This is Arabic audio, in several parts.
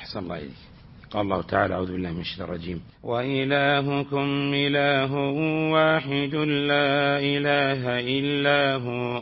أحسن الله إليك. قال الله تعالى: أعوذ بالله من الشيطان الرجيم: وإلهكم إله واحد لا إله إلا هو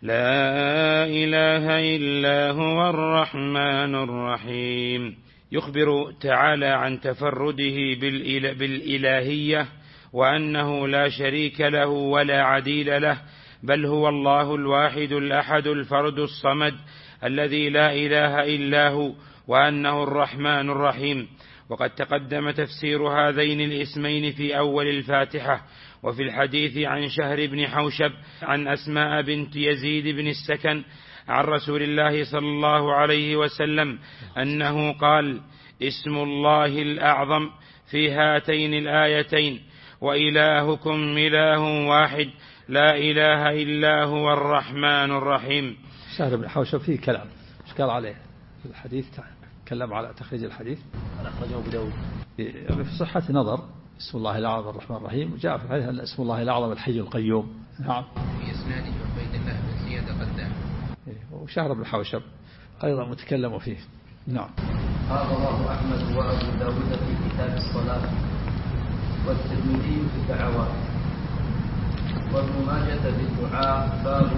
لا إله إلا هو الرحمن الرحيم. يخبر تعالى عن تفرده بالإلهية، وأنه لا شريك له ولا عديل له، بل هو الله الواحد الأحد الفرد الصمد الذي لا إله إلا هو، وأنه الرحمن الرحيم. وقد تقدم تفسير هذين الاسمين في أول الفاتحة. وفي الحديث عن شهر بن حوشب عن أسماء بنت يزيد بن السكن عن رسول الله صلى الله عليه وسلم أنه قال: اسم الله الأعظم في هاتين الآيتين: وإلهكم إله واحد لا إله إلا هو الرحمن الرحيم. شهر بن حوشب فيه كلام اشكال عليه في الحديث، تكلم على تخريج الحديث، أخرجه أبو داود في صحة نظر. اسم الله الأعظم الرحمن الرحيم، وجاء في الحديث أن اسم الله الأعظم الحي القيوم. نعم. في إسناده عبيد الله بن زياد قدام. وشهر بن حوشب أيضا متكلم فيه. نعم. هذا رواه أحمد وأبو داود في كتاب الصلاة، والترمذي في الدعوات، وابن ماجه في الدعاء باب.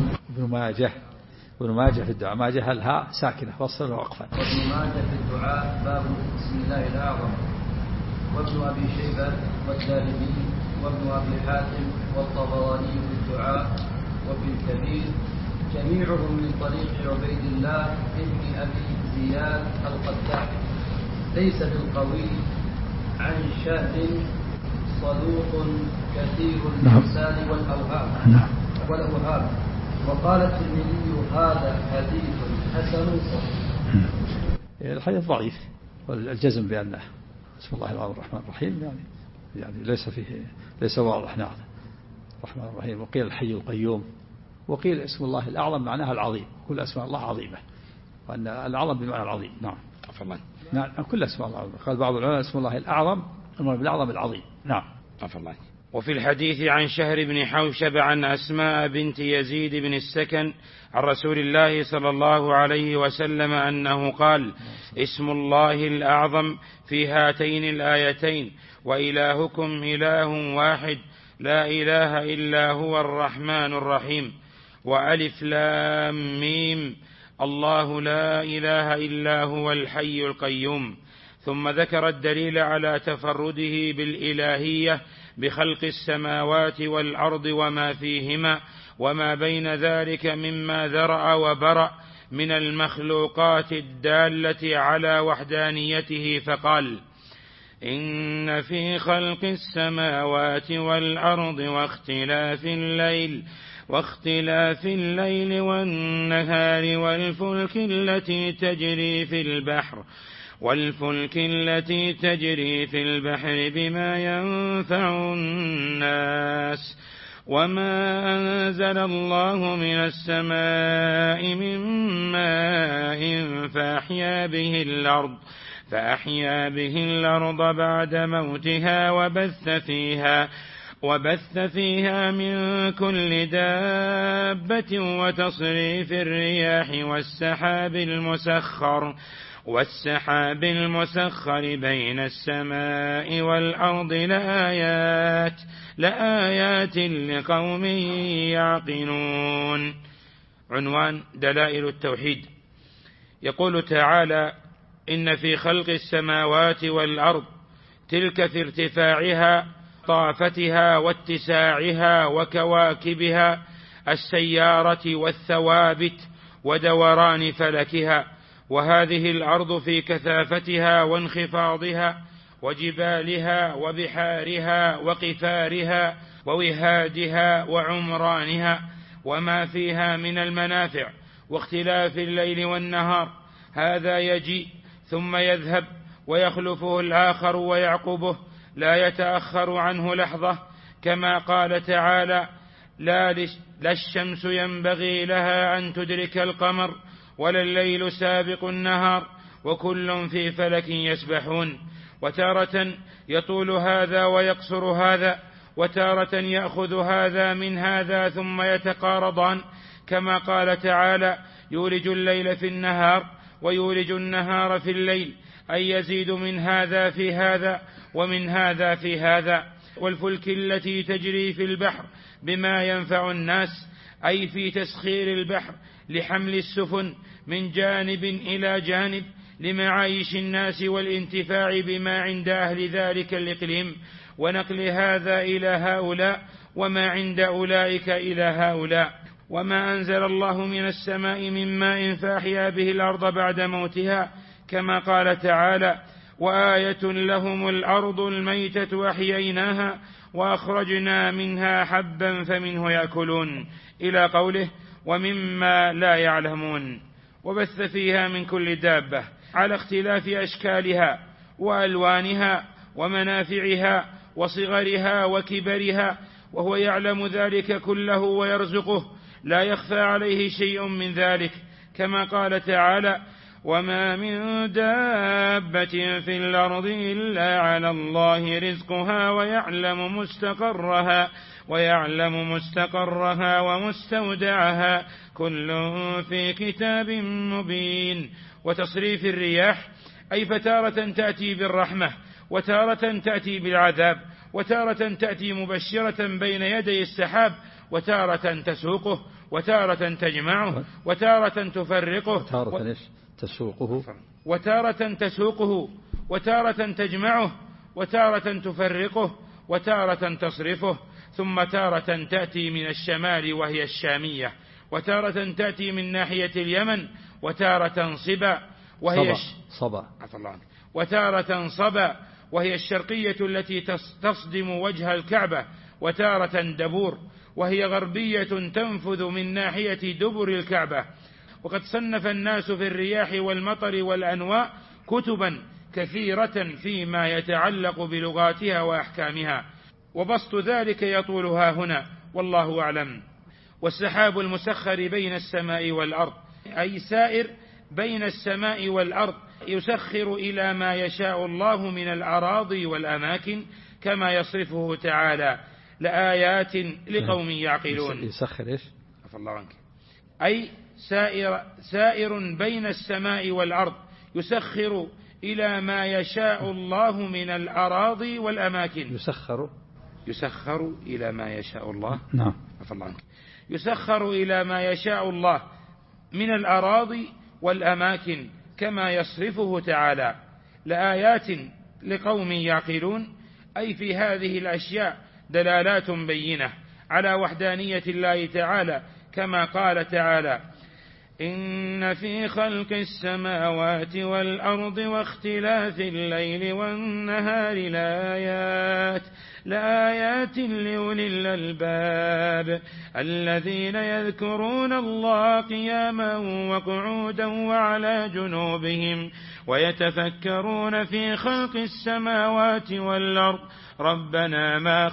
ابن ماجه في الدعاء، ماجه الهاء ساكنة وصل وقفا. وابن ماجه في الدعاء باب بسم الله الأعظم، وابن أبي شيبة والدارمي وابن أبي حاتم والطبراني في الدعاء وفي الكبير، جميعهم من طريق عبيد الله ابن أبي زياد القداح، ليس بالقوي، عن شهر صدوق كثير الإرسال والأوهام. وقال الترمذي: هذا حديث حسن صحيح. الحديث ضعيف، والجزم بأنه بسم الله الرحمن الرحمن الرحيم يعني ليس واضح. نعم. الرحمن الرحيم. وقيل الحي القيوم، وقيل اسم الله الأعظم معناها العظيم، كل أسماء الله عظيمة، وأن الأعظم بمعنى العظيم. نعم. أفضل. نعم، كل أسماء الله عظيمة. قال بعض العلماء اسم الله الأعظم الأعظم العظيم. نعم. أفضل. وفي الحديث عن شهر بن حوشب عن أسماء بنت يزيد بن السكن عن رسول الله صلى الله عليه وسلم أنه قال: اسم الله الأعظم في هاتين الآيتين: وإلهكم إله واحد لا إله إلا هو الرحمن الرحيم. وألف لام ميم الله لا إله إلا هو الحي القيوم. ثم ذكر الدليل على تفرده بالإلهية بخلق السماوات والأرض وما فيهما وما بين ذلك مما ذرأ وبرأ من المخلوقات الدالة على وحدانيته، فقال: إن في خلق السماوات والأرض واختلاف الليل والنهار والفلك التي تجري في البحر بما ينفع الناس وما أنزل الله من السماء من ماء فأحيا به الأرض بعد موتها وبث فيها من كل دابة وتصريف الرياح والسحاب المسخر بين السماء والأرض لآيات لقوم يعقلون. عنوان: دلائل التوحيد. يقول تعالى: إن في خلق السماوات والأرض، تلك في ارتفاعها طافتها واتساعها وكواكبها السيارة والثوابت ودوران فلكها، وهذه الأرض في كثافتها وانخفاضها وجبالها وبحارها وقفارها ووهادها وعمرانها وما فيها من المنافع واختلاف الليل والنهار. هذا يجيء ثم يذهب ويخلفه الآخر ويعقبه، لا يتأخر عنه لحظة، كما قال تعالى: لا الشمس ينبغي لها أن تدرك القمر ولا الليل سابق النهار وكل في فلك يسبحون. وتارة يطول هذا ويقصر هذا، وتارة يأخذ هذا من هذا ثم يتقارضان، كما قال تعالى: يولج الليل في النهار ويولج النهار في الليل، أي يزيد من هذا في هذا ومن هذا في هذا. والفلك التي تجري في البحر بما ينفع الناس، أي في تسخير البحر لحمل السفن من جانب إلى جانب لمعايش الناس والانتفاع بما عند أهل ذلك الإقليم، ونقل هذا إلى هؤلاء وما عند أولئك إلى هؤلاء. وما أنزل الله من السماء من ماء فأحيا به الأرض بعد موتها، كما قال تعالى: وآية لهم الأرض الميتة أحييناها وأخرجنا منها حبا فمنه يأكلون، إلى قوله: ومما لا يعلمون. وبث فيها من كل دابة على اختلاف أشكالها وألوانها ومنافعها وصغرها وكبرها، وهو يعلم ذلك كله ويرزقه، لا يخفى عليه شيء من ذلك، كما قال تعالى: وما من دابة في الأرض إلا على الله رزقها ويعلم مستقرها ومستودعها كل في كتاب مبين. وتصريف الرياح، أي فتارة تأتي بالرحمة وتارة تأتي بالعذاب، وتارة تأتي مبشرة بين يدي السحاب، وتارة تسوقه، وتارة تجمعه، وتارة تفرقه، وتارة تسوقه، وتارة تجمعه، وتارة تفرقه، وتارة تصرفه. ثم تارة تأتي من الشمال وهي الشامية، وتارة تأتي من ناحية اليمن، وتارة صبا وهي الشرقية التي تصدم وجه الكعبة، وتارة دبور وهي غربية تنفذ من ناحية دبر الكعبة. وقد صنف الناس في الرياح والمطر والأنواء كتبا كثيرة فيما يتعلق بلغاتها وأحكامها، وبسط ذلك يطولها هنا، والله أعلم. والسحاب المسخر بين السماء والأرض، أي سائر بين السماء والأرض، يسخر إلى ما يشاء الله من الأراضي والأماكن، كما يصرفه تعالى: لآيات لقوم يعقلون. يسخر إيش؟ عفى الله عنك. أي سائر بين السماء والأرض، يسخر إلى ما يشاء الله من الأراضي والأماكن. يسخر إلى ما يشاء الله. نعم. عفى الله عنك. يسخر إلى ما يشاء الله من الأراضي والأماكن، كما يصرفه تعالى: لآيات لقوم يعقلون، أي في هذه الأشياء دلالات بينة على وحدانية الله تعالى، كما قال تعالى: إن في خلق السماوات والأرض واختلاف الليل والنهار لآيات لأولي الألباب الذين يذكرون الله قياما وقعودا وعلى جنوبهم ويتفكرون في خلق السماوات والأرض ربنا ما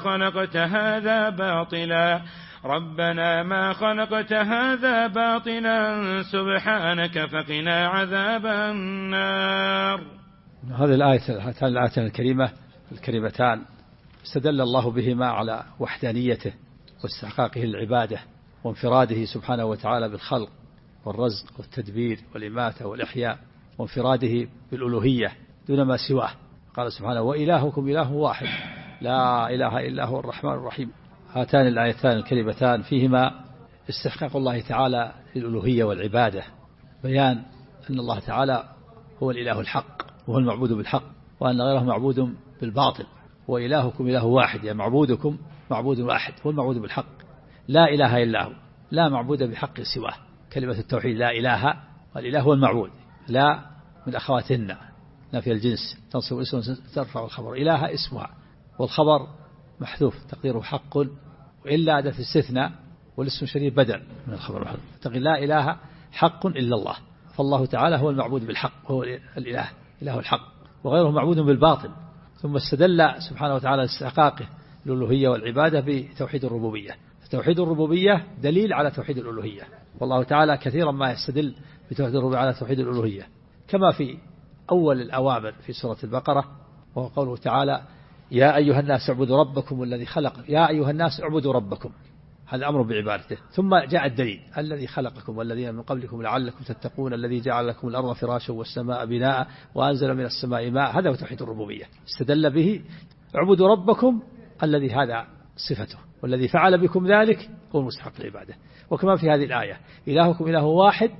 خلقت هذا باطلا سبحانك فقنا عذاب النار. هذه الآيتان الكريمتان استدل الله بهما على وحدانيته واستحقاقه العبادة وانفراده سبحانه وتعالى بالخلق والرزق والتدبير والإماتة والإحياء، وانفراده بالألوهية دون ما سواه. قال سبحانه: وإلهكم إله واحد لا إله إلا هو الرحمن الرحيم. هاتان الآيتان الكريمتان فيهما استحقاق الله تعالى للألوهية والعبادة، بيان أن الله تعالى هو الإله الحق وهو المعبود بالحق، وأن غيره معبود بالباطل، وإلهكم إله واحد، يعني معبودكم معبود واحد هو المعبود بالحق، لا إله إلا هو، لا معبود بحق سواه. كلمة التوحيد لا إله، والإله هو المعبود، لا من أخواتهن نفي الجنس، تنصب اسم ترفع الخبر، إله اسمها، والخبر محذوف تقديره حق، وإلا أداة استثناء، والاسم الشريف بدل من الخبر محذوف، تقول لا إله حق إلا الله، فالله تعالى هو المعبود بالحق، هو الإله إله الحق، وغيره معبود بالباطل. ثم استدل سبحانه وتعالى استحقاقه الألوهية والعبادة بتوحيد الربوبية، فتوحيد الربوبية دليل على توحيد الألوهية، والله تعالى كثيرا ما يستدل بتوحيد الربوبية على توحيد الألوهية، كما في أول الأوامر في سورة البقرة، وهو قوله تعالى: يا أيها الناس اعبدوا ربكم الذي خلق، يا أيها الناس اعبدوا ربكم، هذا أمر بعبادته. ثم جاء الدليل الذي خلقكم والذين من قبلكم لعلكم تتقون الذي جعل لكم الأرض فراشا والسماء بناء وأنزل من السماء ماء. هذا هو توحيد الربوبية، استدل به اعبدوا ربكم الذي هذا صفته والذي فعل بكم ذلك هو المستحق العبادة. وكما في هذه الآية إلهكم إله واحد،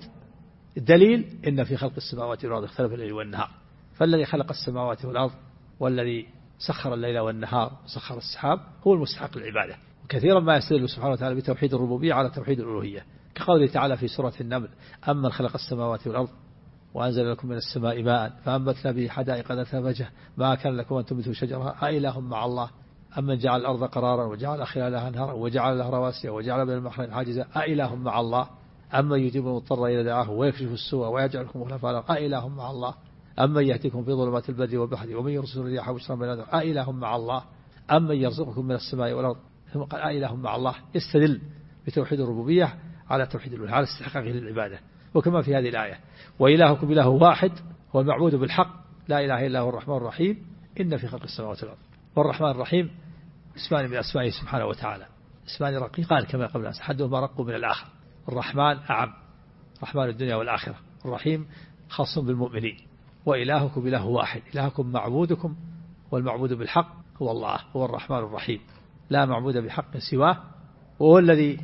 الدليل إن في خلق السماوات والأرض اختلف الليل والنهار، فالذي خلق السماوات والأرض والذي سخر الليل والنهار وسخر السحاب هو المستحق العبادة. وكثيرا ما يستدل سبحانه وتعالى بتوحيد الربوبية على توحيد الألوهية، كقوله تعالى في سورة النمل أمن خلق السماوات والأرض وأنزل لكم من السماء ماء فأنبتنا به حدائق ذات فجة ما كان لكم أن تنبتوا شجرها أإله مع الله أمن جعل الأرض قرارا وجعل خلالها أنهارا وجعل لها رواسي وجعل بين البحرين حاجزا أإله مع الله أمن يجيب المضطر إذا دعاه ويكشف السوء ويجعلكم خلفاء الأرض أإله مع الله أمن يأتيكم في ظلمات البر والبحر ومن يرسل الرياح بشرا بين يديه أإله مع الله أمن يرزقكم من السماء والأرض ثم قال أإله مع الله. يستدل بتوحيد الربوبية على توحيد الألوهية على استحقاقه للعبادة. وكما في هذه الآية وإلهكم إله واحد هو المعبود بالحق لا إله إلا هو الرحمن الرحيم إن في خلق السماوات والأرض. والرحمن الرحيم اسمان من أسمائه سبحانه وتعالى، اسمان رقيقان كما قبل أحدهما رق من الآخر. الرحمن أعم، رحمن الدنيا والآخرة، الرحيم خاص بالمؤمنين. وإلهكم إله واحد، إلهكم معبودكم والمعبود بالحق هو الله، هو الرحمن الرحيم لا معبود بحق سواه، وهو الذي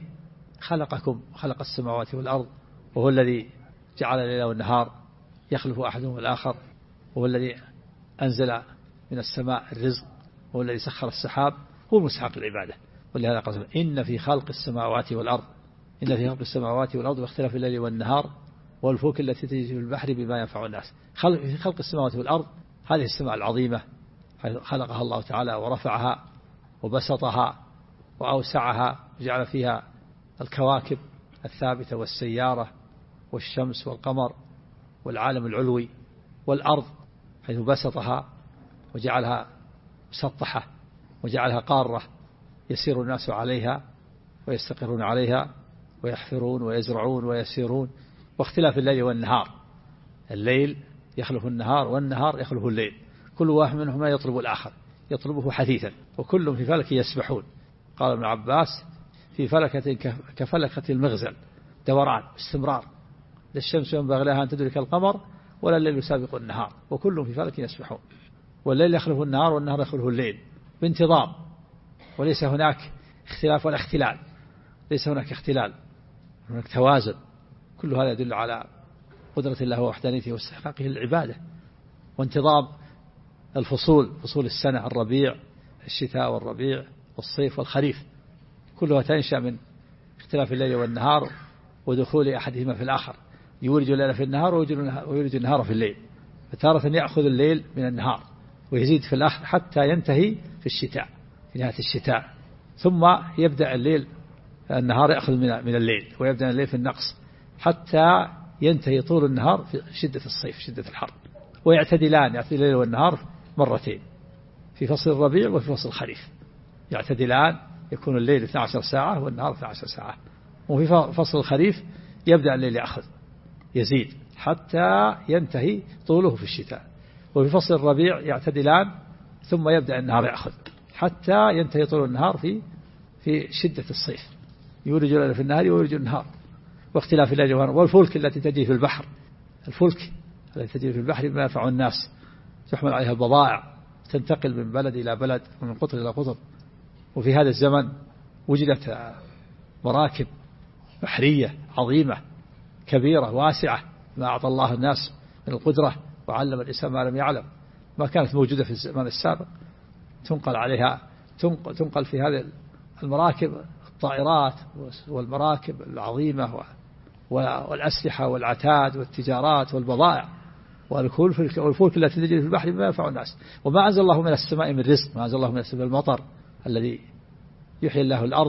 خلقكم وخلق السماوات والأرض، وهو الذي جعل الليل والنهار يخلف أحدهم الآخر، وهو الذي أنزل من السماء الرزق، وهو الذي سخر السحاب، هو المستحق العبادة. ولهذا قال إن في خلق السماوات والأرض إن في خلق السماوات والأرض واختلاف الليل والنهار والفلك التي تجري في البحر بما ينفع الناس. في خلق السماوات والأرض هذه السماء العظيمة خلقها الله تعالى ورفعها وبسطها وأوسعها وجعل فيها الكواكب الثابتة والسيارة والشمس والقمر والعالم العلوي والأرض حيث بسطها وجعلها مسطحة وجعلها قارة يسير الناس عليها ويستقرون عليها ويحفرون ويزرعون ويسيرون. واختلاف الليل والنهار، الليل يخلف النهار والنهار يخلف الليل، كل واحد منهما يطلب الآخر يطلبه حثيثا وكلهم في فلك يسبحون. قال ابن عباس في فلكة كفلكة المغزل، دوران استمرار، لا الشمس ينبغي لها أن تدرك القمر ولا الليل سابق النهار وكلهم في فلك يسبحون. والليل يخلف النهار والنهار يخلف الليل بانتظام، وليس هناك اختلاف ولا اختلال، ليس هناك اختلال، هناك توازن. كل هذا يدل على قدرة الله ووحدانيته واستحقاقه للعبادة. وانتظام الفصول، فصول السنة، الربيع الشتاء والربيع والصيف والخريف، كلها تنشأ من اختلاف الليل والنهار ودخول أحدهما في الآخر، يولج الليل في النهار ويولج النهار في الليل، فتارة يأخذ الليل من النهار ويزيد في الآخر حتى ينتهي في الشتاء، في نهاية الشتاء، ثم يبدأ الليل النهار يأخذ من الليل ويبدأ الليل في النقص حتى ينتهي طول النهار في شدة الصيف شدة الحر. ويعتدلان، يعتدل الليل والنهار مرتين في فصل الربيع وفي فصل الخريف، يعتدلان، يكون الليل 12 ساعة والنهار 12 ساعة. وفي فصل الخريف يبدأ الليل يأخذ يزيد حتى ينتهي طوله في الشتاء. وفي فصل الربيع يعتدلان ثم يبدأ النهار يأخذ حتى ينتهي طول النهار في شدة الصيف، يولج الليل في النهار ويولج النهار. واختلاف الليل والنهار. والفلك التي تجري في البحر، الفلك التي تجري في البحر بما ينفع الناس، تحمل عليها البضائع، تنتقل من بلد إلى بلد ومن قطر إلى قطر. وفي هذا الزمن وجدت مراكب بحرية عظيمة كبيرة واسعة، ما أعطى الله الناس من القدرة وعلم الإنسان ما لم يعلم، ما كانت موجودة في الزمان السابق. تنقل عليها، تنقل في هذه المراكب الطائرات والمراكب العظيمة والأسلحة والعتاد والتجارات والبضائع والفلك التي تجري في البحر بما ينفع الناس. وما أنزل الله من السماء من رزق، ما أنزل الله من السماء المطر الذي يحيي الله الأرض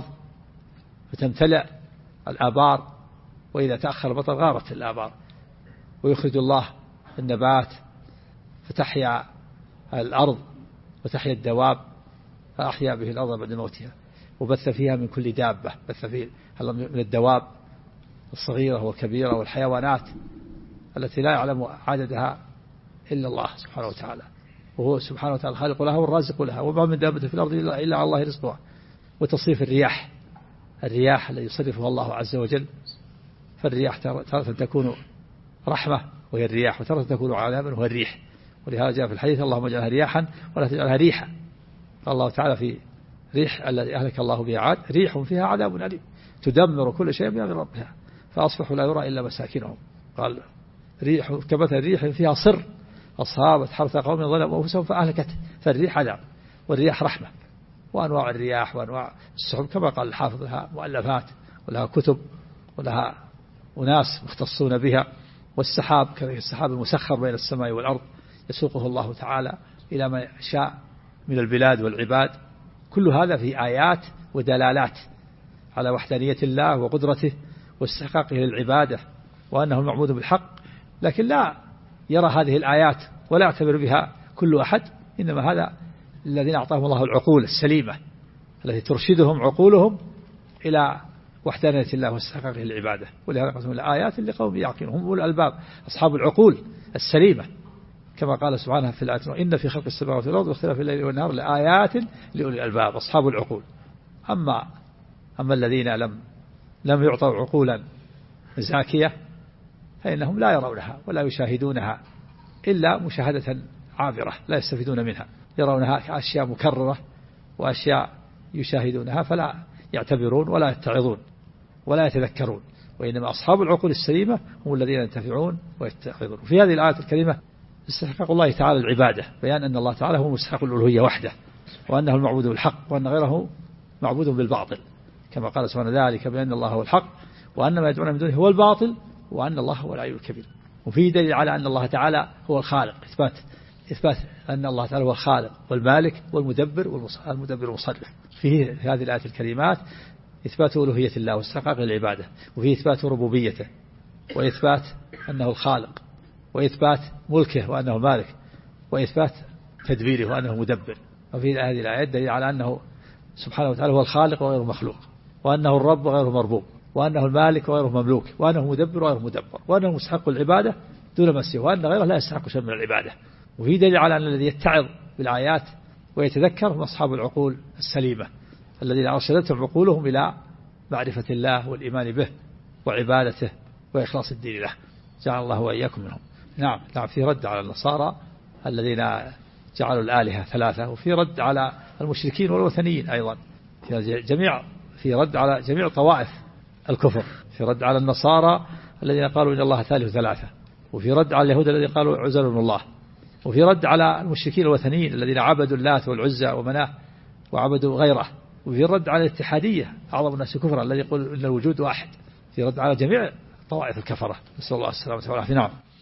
فتمتلئ الآبار، وإذا تأخر المطر غارت الآبار، ويخرج الله النبات فتحيا الأرض وتحيا الدواب، فأحيا به الأرض بعد موتها. وبث فيها من كل دابة، بث فيه من الدواب الصغيرة والكبيرة والحيوانات التي لا يعلم عددها إلا الله سبحانه وتعالى، وهو سبحانه وتعالى الخالق لها والرازق لها، وما من دابة في الأرض إلا على الله رزقها. وتصريف الرياح الرياح التي يصرفها الله عز وجل. فالرياح تارة تكون رحمة وهي الرياح، وتارة تكون عذابا وهي الريح. ولهذا جاء في الحديث اللهم اجعلها رياحا ولا تجعلها ريحا. قال الله تعالى في ريح الذي أهلك الله بها عاد ريح فيها عذاب أليم تدمر كل شيء بأمر ربها فأصبحوا لا يرى إلا مساكنهم. قال ريح كمثل ريح فيها صر أصابت حرث قوم ظلموا أنفسهم فأهلكته. فالريح عذاب والرياح رحمة. وأنواع الرياح وأنواع السحب كما قال الحافظ لها مؤلفات ولها كتب ولها أناس مختصون بها. والسحاب كالسحاب المسخر بين السماء والأرض يسوقه الله تعالى إلى ما شاء من البلاد والعباد. كل هذا في آيات ودلالات على وحدانية الله وقدرته واستحقاقه للعبادة وأنه المعبود بالحق. لكن لا يرى هذه الآيات ولا يعتبر بها كل أحد، إنما هذا الذين أعطاهم الله العقول السليمة التي ترشدهم عقولهم إلى وحدانية الله واستحقاقه للعبادة. ولهذا قسم الآيات لقوم يعقلون هم أولو الألباب أصحاب العقول السليمة، كما قال سبحانه في الآيات إن في خلق السماوات والأرض واختلاف الليل والنهار لآيات لأولي الألباب أصحاب العقول. أما الذين لم يعطوا عقولا زاكية فإنهم لا يرونها ولا يشاهدونها إلا مشاهدة عابرة لا يستفيدون منها، يرونها كأشياء مكررة وأشياء يشاهدونها فلا يعتبرون ولا يتعظون ولا يتذكرون. وإنما أصحاب العقول السليمة هم الذين ينتفعون ويتعظون. في هذه الآية الكريمة استحقاق الله تعالى العبادة، بيان أن الله تعالى هو مستحق الألوهية وحده وأنه المعبود بالحق وأن غيره معبود بالباطل، كما قال سبحانه ذلك بأن الله هو الحق وأن ما يدعون من دونه هو الباطل وأن الله هو العلي الكبير. وفي دليل على أن الله تعالى هو الخالق، إثبات أن الله تعالى هو الخالق والمالك والمدبر والمصرف. في هذه الآيات الكريمات إثبات ألوهية الله واستحقاق العبادة، وفي إثبات ربوبيته وإثبات أنه الخالق وإثبات ملكه وأنه مالك وإثبات تدبيره وأنه مدبر. وفي هذه الآيات دليل على أنه سبحانه وتعالى هو الخالق وغير مخلوق، وأنه الرب وغير مربوب، وأنه المالك وغير مملوك، وأنه مدبر وغير مدبر، وأنه مستحق العبادة دون ما سواه، وأن غيره لا يستحق شيء من العبادة. وفي دليل على أن الذي يتعظ بالآيات ويتذكر هم أصحاب العقول السليمة الذين أرشدتهم عقولهم إلى معرفة الله والإيمان به وعبادته وإخلاص الدين له. جعل الله وإياكم منهم. نعم في رد على النصارى الذين جعلوا الآلهة ثلاثة، وفي رد على المشركين والوثنيين أيضا، في رد على جميع طوائف الكفر، في رد على النصارى الذين قالوا إن الله ثالث ثلاثة، وفي رد على اليهود الذين قالوا عزير ابن الله، وفي رد على المشركين الوثنيين الذين عبدوا اللات والعزى ومناه وعبدوا غيره، وفي رد على الاتحادية أعظم الناس كفرا الذي يقول إن الوجود واحد، في رد على جميع طوائف الكفرة. نسأل الله السلامة والعافية. نعم.